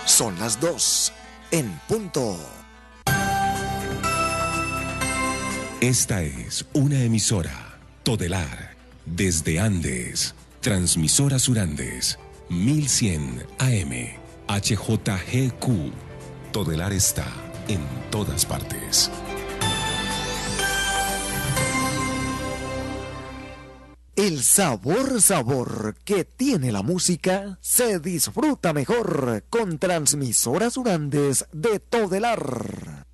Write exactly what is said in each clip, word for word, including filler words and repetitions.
Son las dos en punto. Esta es una emisora Todelar desde Andes, transmisora Surandes, mil cien A M, H J G Q. Todelar está en todas partes. El sabor, sabor que tiene la música se disfruta mejor con transmisoras Surandes de Todelar.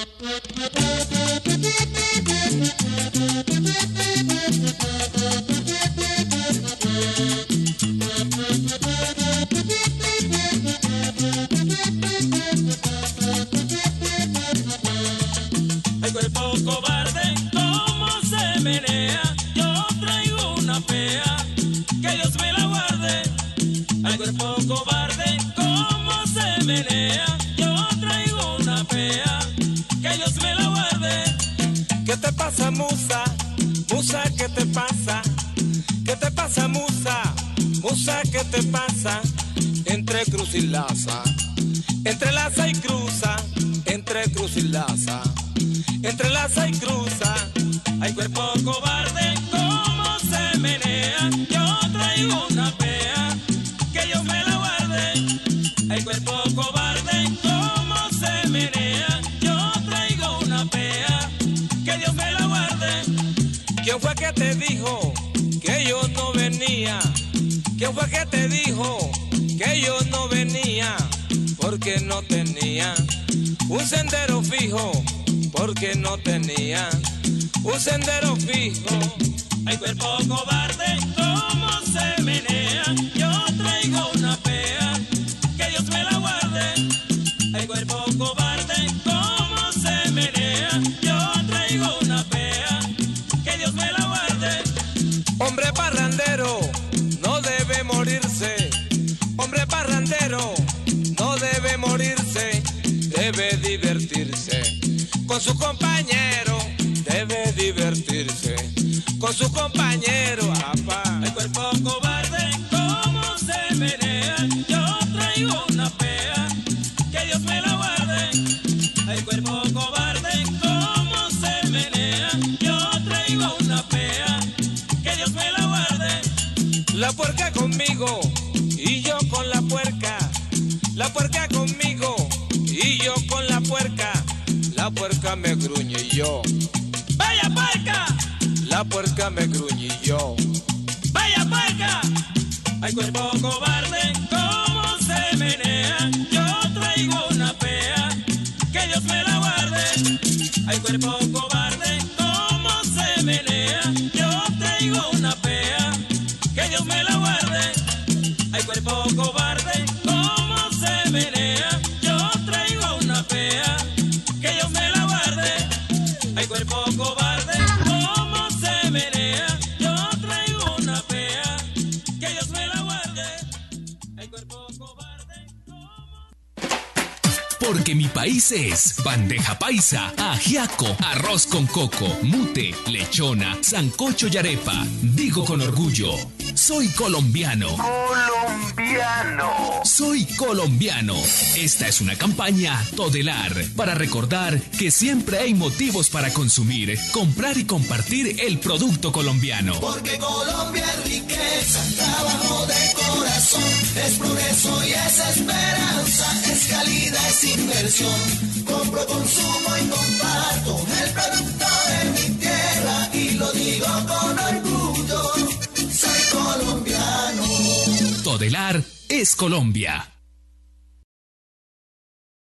Ay, cuerpo cobarde, cómo se menea. Yo traigo una fea, que Dios me la guarde. Ay, cuerpo cobarde, cómo se menea. Yo traigo una fea, que Dios me la guarde. ¿Qué te pasa, musa? Musa, ¿qué te pasa? ¿Qué te pasa, musa? Musa, ¿qué te pasa? Entre cruz y laza, entre laza y cruza, entre cruz y laza, entre laza y cruza. Ay, cuerpo cobarde, cómo se menea. Yo traigo una fea, que Dios me la guarde. Ay, cuerpo cobarde, cómo se menea. Yo traigo una fea, que Dios me la guarde. ¿Quién fue que te dijo que yo no venía? ¿Quién fue que te dijo que yo no venía? Porque no tenía un sendero fijo, porque no tenía un sendero fijo. Ay, cuerpo cobarde, cómo se menea. Yo traigo una fea, que Dios me la guarde. Ay, cuerpo cobarde, cómo se menea. Yo traigo una fea, que Dios me la guarde. Hombre parrandero no debe morirse. Hombre parrandero no debe morirse. Debe divertirse con su compañero. Debe divertirse con su compañero. Apá. Ay, cuerpo cobarde, cómo se menea. Yo traigo una fea, que Dios me la guarde. Ay, cuerpo cobarde, cómo se menea. Yo traigo una fea, que Dios me la guarde. La puerca conmigo y yo con la puerca. La puerca conmigo y yo con la puerca. La puerca me gruñe y yo. ¡Vaya puerca! La puerca me gruñe y yo. ¡Vaya puerca! Ay, cuerpo cobarde, cómo se menea. Yo traigo una fea, que Dios me la guarde. Ay, cuerpo cobarde, cómo se menea. Yo traigo una fea, que Dios me la guarde. Ay, cuerpo cobarde, cómo se menea. Yo traigo una fea, que Dios me la guarde. Ay, cuerpo cobarde, cómo se menea. Yo traigo una fea, que Dios me la guarde. Ay, cuerpo cobarde, cómo... Porque mi país es bandeja paisa, ajiaco, arroz con coco, mute, lechona, sancocho y arepa. Digo con orgullo, soy colombiano. Colombiano. Soy colombiano. Esta es una campaña Todelar para recordar que siempre hay motivos para consumir, comprar y compartir el producto colombiano. Porque Colombia es riqueza, trabajo de corazón, es progreso y es esperanza, es calidad, es inversión. Compro, consumo y comparto el producto de mi tierra y lo digo con orgullo, soy colombiano. Todelar es Colombia.